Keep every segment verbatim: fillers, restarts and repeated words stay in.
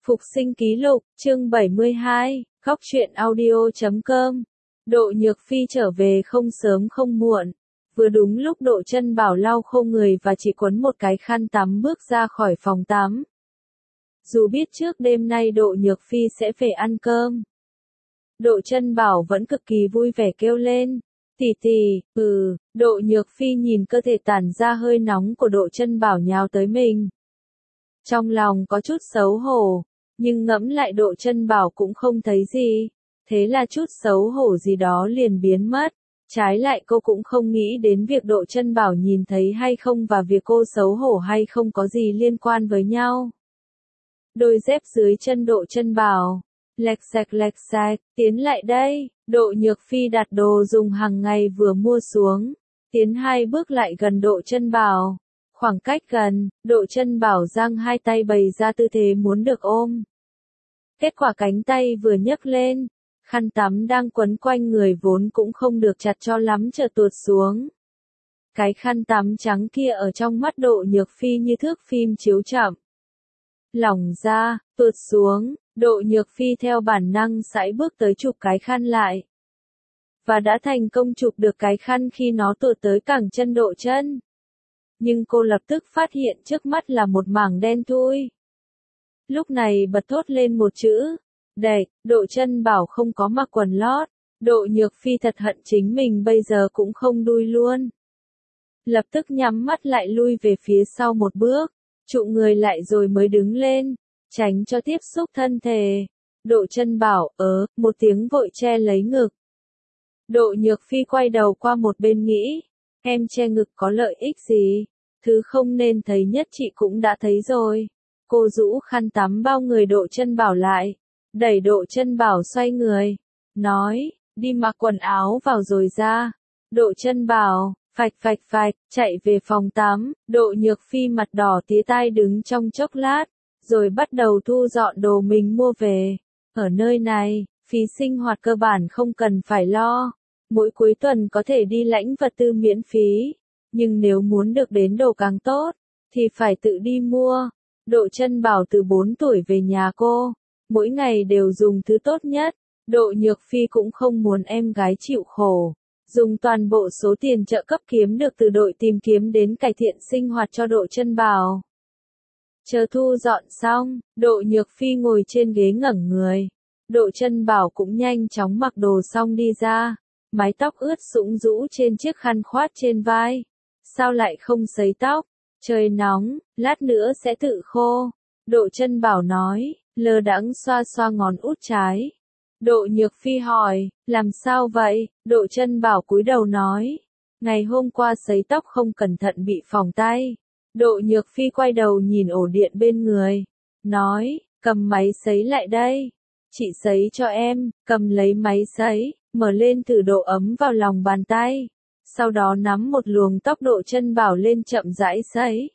Phục sinh ký lục, chương bảy mươi hai, góc truyện audio chấm com. Độ Nhược Phi trở về không sớm không muộn. Vừa đúng lúc Độ Chân Bảo lau khô người và chỉ quấn một cái khăn tắm bước ra khỏi phòng tắm. Dù biết trước đêm nay Độ Nhược Phi sẽ về ăn cơm, Độ Chân Bảo vẫn cực kỳ vui vẻ kêu lên. Tỷ tỷ, ừ, Độ Nhược Phi nhìn cơ thể tản ra hơi nóng của Độ Chân Bảo nhào tới mình. Trong lòng có chút xấu hổ, nhưng ngẫm lại Độ Chân Bảo cũng không thấy gì, thế là chút xấu hổ gì đó liền biến mất. Trái lại cô cũng không nghĩ đến việc Độ Chân Bảo nhìn thấy hay không và việc cô xấu hổ hay không có gì liên quan với nhau. Đôi dép dưới chân Độ Chân Bảo, lệch sạch lệch sạch, tiến lại đây. Độ Nhược Phi đặt đồ dùng hàng ngày vừa mua xuống, tiến hai bước lại gần Độ Chân Bảo. Khoảng cách gần, Độ Chân Bảo giang hai tay bày ra tư thế muốn được ôm. Kết quả cánh tay vừa nhấc lên, khăn tắm đang quấn quanh người vốn cũng không được chặt cho lắm chợt tuột xuống. Cái khăn tắm trắng kia ở trong mắt Độ Nhược Phi như thước phim chiếu chậm. Lỏng ra, tuột xuống, Độ Nhược Phi theo bản năng sải bước tới chụp cái khăn lại. Và đã thành công chụp được cái khăn khi nó tuột tới cẳng chân Độ Chân. Nhưng cô lập tức phát hiện trước mắt là một mảng đen thui. Lúc này bật thốt lên một chữ, đệt. Độ Chân Bảo không có mặc quần lót. Độ Nhược Phi thật hận chính mình bây giờ cũng không đuôi luôn. Lập tức nhắm mắt lại lui về phía sau một bước, trụ người lại rồi mới đứng lên, tránh cho tiếp xúc thân thể. Độ Chân Bảo, ớ, một tiếng vội che lấy ngực. Độ Nhược Phi quay đầu qua một bên nghĩ, em che ngực có lợi ích gì? Thứ không nên thấy nhất chị cũng đã thấy rồi. Cô rũ khăn tắm bao người Độ Chân Bảo lại, đẩy Độ Chân Bảo xoay người, nói, đi mặc quần áo vào rồi ra. Độ Chân Bảo, phạch phạch phạch, chạy về phòng tắm. Độ Nhược Phi mặt đỏ tía tai đứng trong chốc lát, rồi bắt đầu thu dọn đồ mình mua về. Ở nơi này, phí sinh hoạt cơ bản không cần phải lo. Mỗi cuối tuần có thể đi lãnh vật tư miễn phí. Nhưng nếu muốn được đến đồ càng tốt, thì phải tự đi mua. Độ Chân Bảo từ bốn tuổi về nhà cô, mỗi ngày đều dùng thứ tốt nhất. Độ Nhược Phi cũng không muốn em gái chịu khổ, dùng toàn bộ số tiền trợ cấp kiếm được từ đội tìm kiếm đến cải thiện sinh hoạt cho Độ Chân Bảo. Chờ thu dọn xong, Độ Nhược Phi ngồi trên ghế ngẩng người. Độ Chân Bảo cũng nhanh chóng mặc đồ xong đi ra, mái tóc ướt sũng rũ trên chiếc khăn khoát trên vai. Sao lại không sấy tóc? Trời nóng, lát nữa sẽ tự khô. Độ Chân Bảo nói, lơ đãng xoa xoa ngón út trái. Độ Nhược Phi hỏi, làm sao vậy? Độ Chân Bảo cúi đầu nói, ngày hôm qua sấy tóc không cẩn thận bị phỏng tay. Độ Nhược Phi quay đầu nhìn ổ điện bên người, nói, cầm máy sấy lại đây. Chị sấy cho em. Cầm lấy máy sấy, mở lên thử độ ấm vào lòng bàn tay. Sau đó nắm một luồng tóc Độ Chân Bảo lên chậm rãi sấy.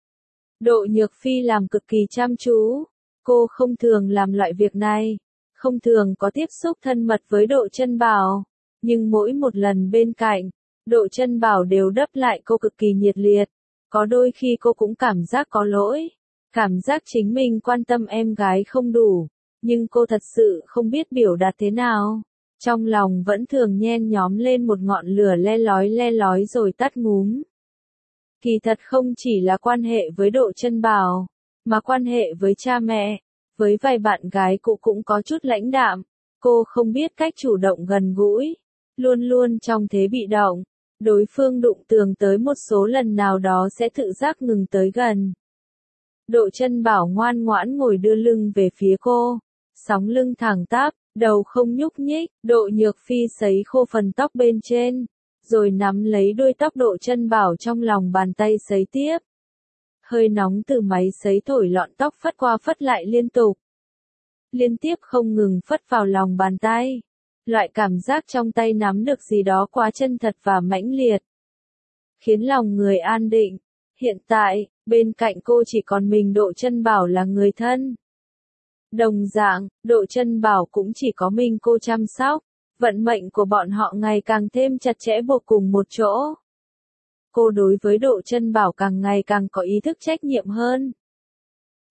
Độ Nhược Phi làm cực kỳ chăm chú. Cô không thường làm loại việc này, không thường có tiếp xúc thân mật với Độ Chân Bảo. Nhưng mỗi một lần bên cạnh, Độ Chân Bảo đều đáp lại cô cực kỳ nhiệt liệt. Có đôi khi cô cũng cảm giác có lỗi, cảm giác chính mình quan tâm em gái không đủ. Nhưng cô thật sự không biết biểu đạt thế nào. Trong lòng vẫn thường nhen nhóm lên một ngọn lửa le lói le lói rồi tắt ngúm. Kỳ thật không chỉ là quan hệ với Độ Chân Bảo, mà quan hệ với cha mẹ, với vài bạn gái cũ cũng có chút lãnh đạm. Cô không biết cách chủ động gần gũi, luôn luôn trong thế bị động. Đối phương đụng tường tới một số lần nào đó sẽ tự giác ngừng tới gần. Độ Chân Bảo ngoan ngoãn ngồi đưa lưng về phía cô, sóng lưng thẳng tắp, đầu không nhúc nhích. Độ Nhược Phi sấy khô phần tóc bên trên, rồi nắm lấy đuôi tóc Độ Chân Bảo trong lòng bàn tay sấy tiếp. Hơi nóng từ máy sấy thổi lọn tóc phất qua phất lại liên tục, liên tiếp không ngừng phất vào lòng bàn tay. Loại cảm giác trong tay nắm được gì đó quá chân thật và mãnh liệt, khiến lòng người an định. Hiện tại, bên cạnh cô chỉ còn mình Độ Chân Bảo là người thân. Đồng dạng, Độ Chân Bảo cũng chỉ có mình cô chăm sóc. Vận mệnh của bọn họ ngày càng thêm chặt chẽ buộc cùng một chỗ. Cô đối với Độ Chân Bảo càng ngày càng có ý thức trách nhiệm hơn.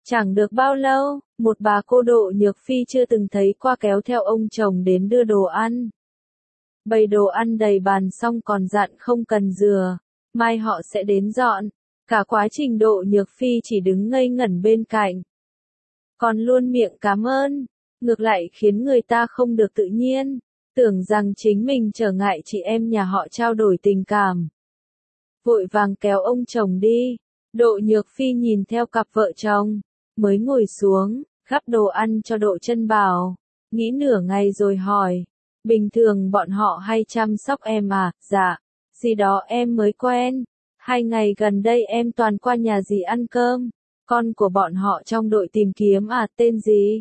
Chẳng được bao lâu, một bà cô Độ Nhược Phi chưa từng thấy qua kéo theo ông chồng đến đưa đồ ăn. Bày đồ ăn đầy bàn xong còn dặn không cần rửa, mai họ sẽ đến dọn. Cả quá trình Độ Nhược Phi chỉ đứng ngây ngẩn bên cạnh. Còn luôn miệng cảm ơn, ngược lại khiến người ta không được tự nhiên, tưởng rằng chính mình trở ngại chị em nhà họ trao đổi tình cảm. Vội vàng kéo ông chồng đi, Độ Nhược Phi nhìn theo cặp vợ chồng, mới ngồi xuống, gắp đồ ăn cho Độ Chân Bảo, nghĩ nửa ngày rồi hỏi, bình thường bọn họ hay chăm sóc em à? Dạ, gì đó em mới quen, hai ngày gần đây em toàn qua nhà dì ăn cơm, con của bọn họ trong đội tìm kiếm à, tên gì?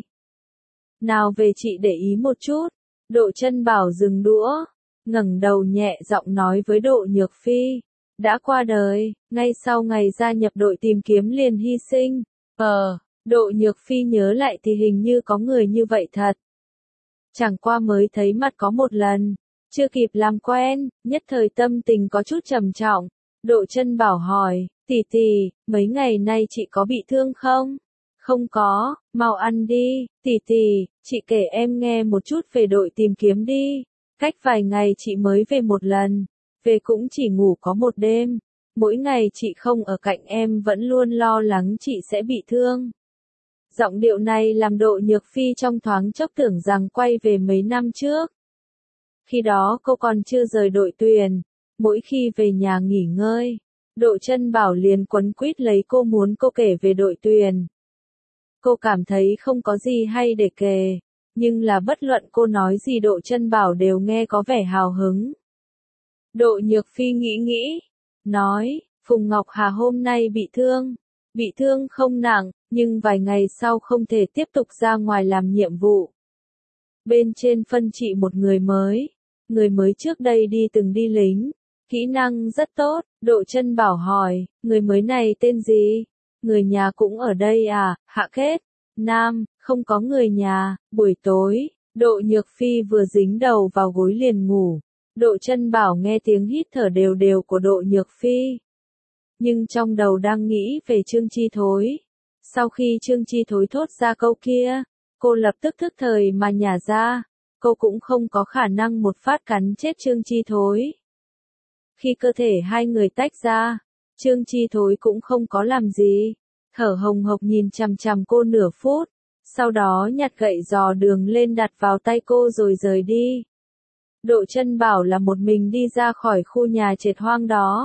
Nào về chị để ý một chút. Độ Chân Bảo dừng đũa, ngẩng đầu nhẹ giọng nói với Độ Nhược Phi, đã qua đời, ngay sau ngày gia nhập đội tìm kiếm liền hy sinh. Ờ, Độ Nhược Phi nhớ lại thì hình như có người như vậy thật. Chẳng qua mới thấy mặt có một lần, chưa kịp làm quen, nhất thời tâm tình có chút trầm trọng. Độ Chân Bảo hỏi, tỷ tỷ, mấy ngày nay chị có bị thương không? Không có, mau ăn đi, tỷ tỷ, chị kể em nghe một chút về đội tìm kiếm đi. Cách vài ngày chị mới về một lần, về cũng chỉ ngủ có một đêm. Mỗi ngày chị không ở cạnh em vẫn luôn lo lắng chị sẽ bị thương. Giọng điệu này làm Độ Nhược Phi trong thoáng chốc tưởng rằng quay về mấy năm trước. Khi đó cô còn chưa rời đội tuyển, mỗi khi về nhà nghỉ ngơi, Độ Chân Bảo liền quấn quýt lấy cô muốn cô kể về đội tuyển. Cô cảm thấy không có gì hay để kể, nhưng là bất luận cô nói gì Độ Chân Bảo đều nghe có vẻ hào hứng. Độ Nhược Phi nghĩ nghĩ, nói, Phùng Ngọc Hà hôm nay bị thương, bị thương không nặng, nhưng vài ngày sau không thể tiếp tục ra ngoài làm nhiệm vụ. Bên trên phân chị một người mới, người mới trước đây đi từng đi lính, kỹ năng rất tốt. Độ Chân Bảo hỏi, người mới này tên gì? Người nhà cũng ở đây à? Hạ Kết, Nam, không có người nhà. Buổi tối, Độ Nhược Phi vừa dính đầu vào gối liền ngủ. Độ Chân Bảo nghe tiếng hít thở đều đều của Độ Nhược Phi, nhưng trong đầu đang nghĩ về Trương Chi Thối. Sau khi Trương Chi Thối thốt ra câu kia, cô lập tức thức thời mà nhả ra, cô cũng không có khả năng một phát cắn chết Trương Chi Thối. Khi cơ thể hai người tách ra, Trương Chi Thối cũng không có làm gì, thở hồng hộc nhìn chằm chằm cô nửa phút, sau đó nhặt gậy giò đường lên đặt vào tay cô rồi rời đi. Độ Chân Bảo là một mình đi ra khỏi khu nhà trệt hoang đó.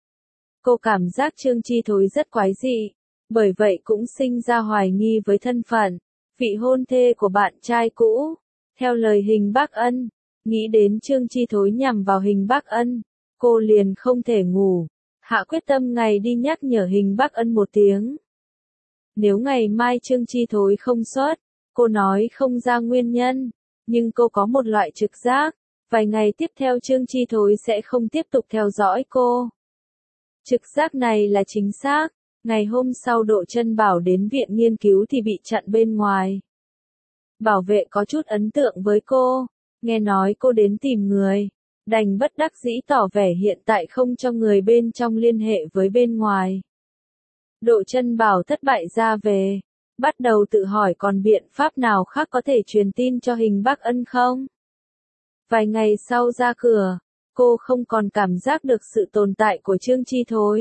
Cô cảm giác Trương Chi Thối rất quái dị, bởi vậy cũng sinh ra hoài nghi với thân phận, vị hôn thê của bạn trai cũ. Theo lời Hình Bắc Ân, nghĩ đến Trương Chi Thối nhằm vào Hình Bắc Ân, cô liền không thể ngủ, hạ quyết tâm ngày đi nhắc nhở Hình Bắc Ân một tiếng. Nếu ngày mai Trương Chi Thối không xuất, cô nói không ra nguyên nhân, nhưng cô có một loại trực giác, vài ngày tiếp theo Trương Chi Thối sẽ không tiếp tục theo dõi cô. Trực giác này là chính xác. Ngày hôm sau Độ Chân Bảo đến viện nghiên cứu thì bị chặn bên ngoài. Bảo vệ có chút ấn tượng với cô, nghe nói cô đến tìm người, đành bất đắc dĩ tỏ vẻ hiện tại không cho người bên trong liên hệ với bên ngoài. Độ Chân Bảo thất bại ra về, bắt đầu tự hỏi còn biện pháp nào khác có thể truyền tin cho Hình Bắc Ân không? Vài ngày sau ra cửa, cô không còn cảm giác được sự tồn tại của Trương Chi Thối.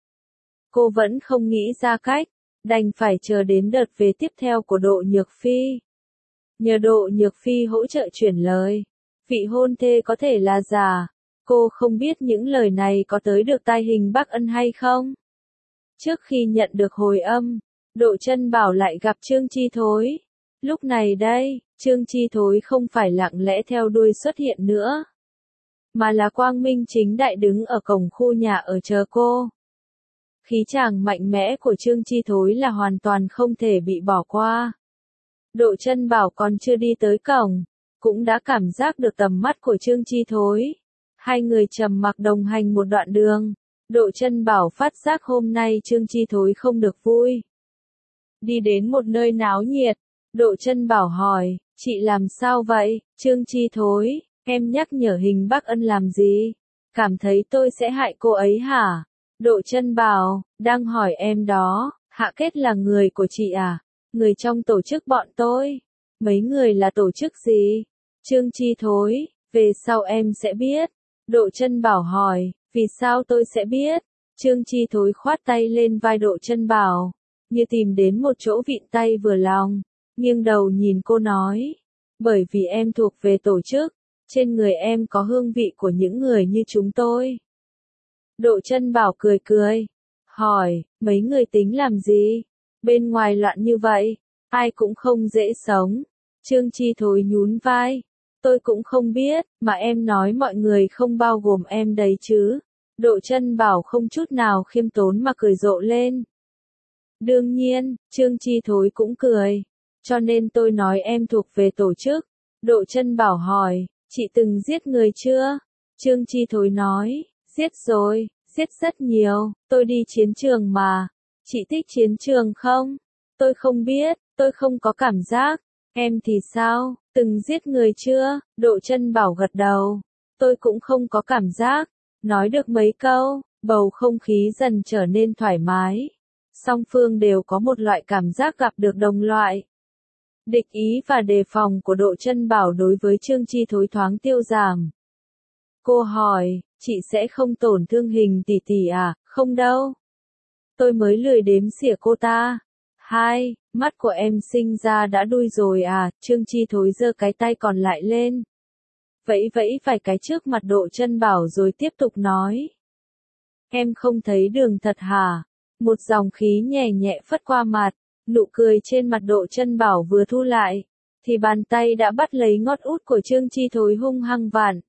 Cô vẫn không nghĩ ra cách, đành phải chờ đến đợt về tiếp theo của Độ Nhược Phi. Nhờ Độ Nhược Phi hỗ trợ chuyển lời, vị hôn thê có thể là giả, cô không biết những lời này có tới được tai Hình Bắc Ân hay không. Trước khi nhận được hồi âm, Độ Chân Bảo lại gặp Trương Chi Thối. Lúc này đây, Trương Chi Thối không phải lặng lẽ theo đuôi xuất hiện nữa, mà là quang minh chính đại đứng ở cổng khu nhà ở chờ cô. Khí chàng mạnh mẽ của Trương Chi Thối là hoàn toàn không thể bị bỏ qua. Độ Chân Bảo còn chưa đi tới cổng, cũng đã cảm giác được tầm mắt của Trương Chi Thối. Hai người trầm mặc đồng hành một đoạn đường. Độ Chân Bảo phát giác hôm nay Trương Chi Thối không được vui. Đi đến một nơi náo nhiệt, Độ Chân Bảo hỏi, chị làm sao vậy? Trương Chi Thối, em nhắc nhở Hình Bắc Ân làm gì? Cảm thấy tôi sẽ hại cô ấy hả? Độ Chân Bảo, đang hỏi em đó, Hạ Kết là người của chị à? Người trong tổ chức bọn tôi. Mấy người là tổ chức gì? Trương Chi Thối, về sau em sẽ biết. Độ Chân Bảo hỏi, vì sao tôi sẽ biết? Trương Chi Thối khoát tay lên vai Độ Chân Bảo, như tìm đến một chỗ vịn tay vừa lòng, nghiêng đầu nhìn cô nói, bởi vì em thuộc về tổ chức, trên người em có hương vị của những người như chúng tôi. Độ Chân Bảo cười cười, hỏi, mấy người tính làm gì? Bên ngoài loạn như vậy, ai cũng không dễ sống. Trương Chi Thối nhún vai, tôi cũng không biết, mà em nói mọi người không bao gồm em đấy chứ. Độ Chân Bảo không chút nào khiêm tốn mà cười rộ lên. Đương nhiên, Trương Chi Thối cũng cười, cho nên tôi nói em thuộc về tổ chức. Độ Chân Bảo hỏi, chị từng giết người chưa? Trương Chi Thối nói, giết rồi, giết rất nhiều, tôi đi chiến trường mà. Chị thích chiến trường không? Tôi không biết, tôi không có cảm giác. Em thì sao, từng giết người chưa? Độ Chân Bảo gật đầu. Tôi cũng không có cảm giác. Nói được mấy câu, bầu không khí dần trở nên thoải mái. Song phương đều có một loại cảm giác gặp được đồng loại. Địch ý và đề phòng của Độ Chân Bảo đối với Trương Chi Thối thoáng tiêu giảm. Cô hỏi, chị sẽ không tổn thương Hình tỷ tỷ à? Không đâu. Tôi mới lười đếm xỉa cô ta. Hai, mắt của em sinh ra đã đuôi rồi à? Trương Chi Thối giơ cái tay còn lại lên, vẫy vẫy vài cái trước mặt Độ Chân Bảo rồi tiếp tục nói. Em không thấy đường thật hả? Một dòng khí nhẹ nhẹ phất qua mặt, nụ cười trên mặt Độ Chân Bảo vừa thu lại, thì bàn tay đã bắt lấy ngót út của Trương Chi Thối hung hăng vặn.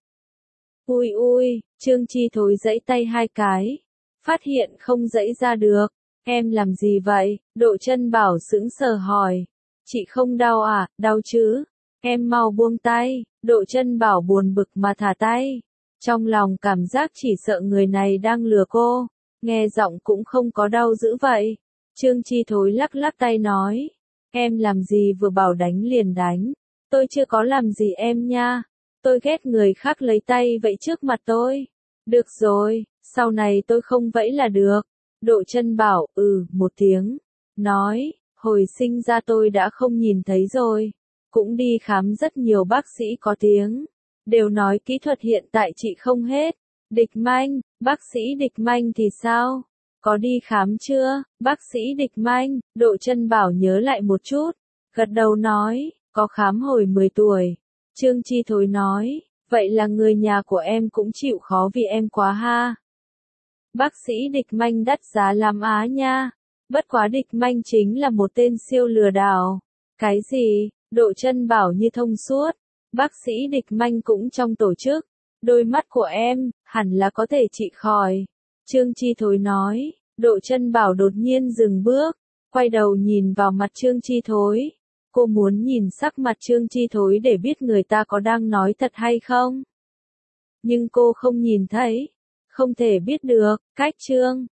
Ui ui, Trương Chi Thối giãy tay hai cái, phát hiện không giãy ra được. Em làm gì vậy? Độ Chân Bảo sững sờ hỏi. Chị không đau à? Đau chứ? Em mau buông tay. Độ Chân Bảo buồn bực mà thả tay. Trong lòng cảm giác chỉ sợ người này đang lừa cô. Nghe giọng cũng không có đau dữ vậy. Trương Chi Thối lắc lắc tay nói. Em làm gì vừa bảo đánh liền đánh. Tôi chưa có làm gì em nha. Tôi ghét người khác lấy tay vẫy trước mặt tôi. Được rồi, sau này tôi không vẫy là được. Độ Chân Bảo, ừ, một tiếng. Nói, hồi sinh ra tôi đã không nhìn thấy rồi. Cũng đi khám rất nhiều bác sĩ có tiếng. Đều nói kỹ thuật hiện tại trị không hết. Địch Manh, bác sĩ Địch Manh thì sao? Có đi khám chưa? Bác sĩ Địch Manh, Độ Chân Bảo nhớ lại một chút. Gật đầu nói, có khám hồi mười tuổi. Trương Chi Thối nói, vậy là người nhà của em cũng chịu khó vì em quá ha. Bác sĩ Địch Manh đắt giá lắm á nha. Bất quá Địch Manh chính là một tên siêu lừa đảo. Cái gì? Độ Chân Bảo như thông suốt. Bác sĩ Địch Manh cũng trong tổ chức. Đôi mắt của em, hẳn là có thể trị khỏi. Trương Chi Thối nói. Độ Chân Bảo đột nhiên dừng bước, quay đầu nhìn vào mặt Trương Chi Thối. Cô muốn nhìn sắc mặt Trương Chi Thối để biết người ta có đang nói thật hay không. Nhưng cô không nhìn thấy. Không thể biết được, cách Trương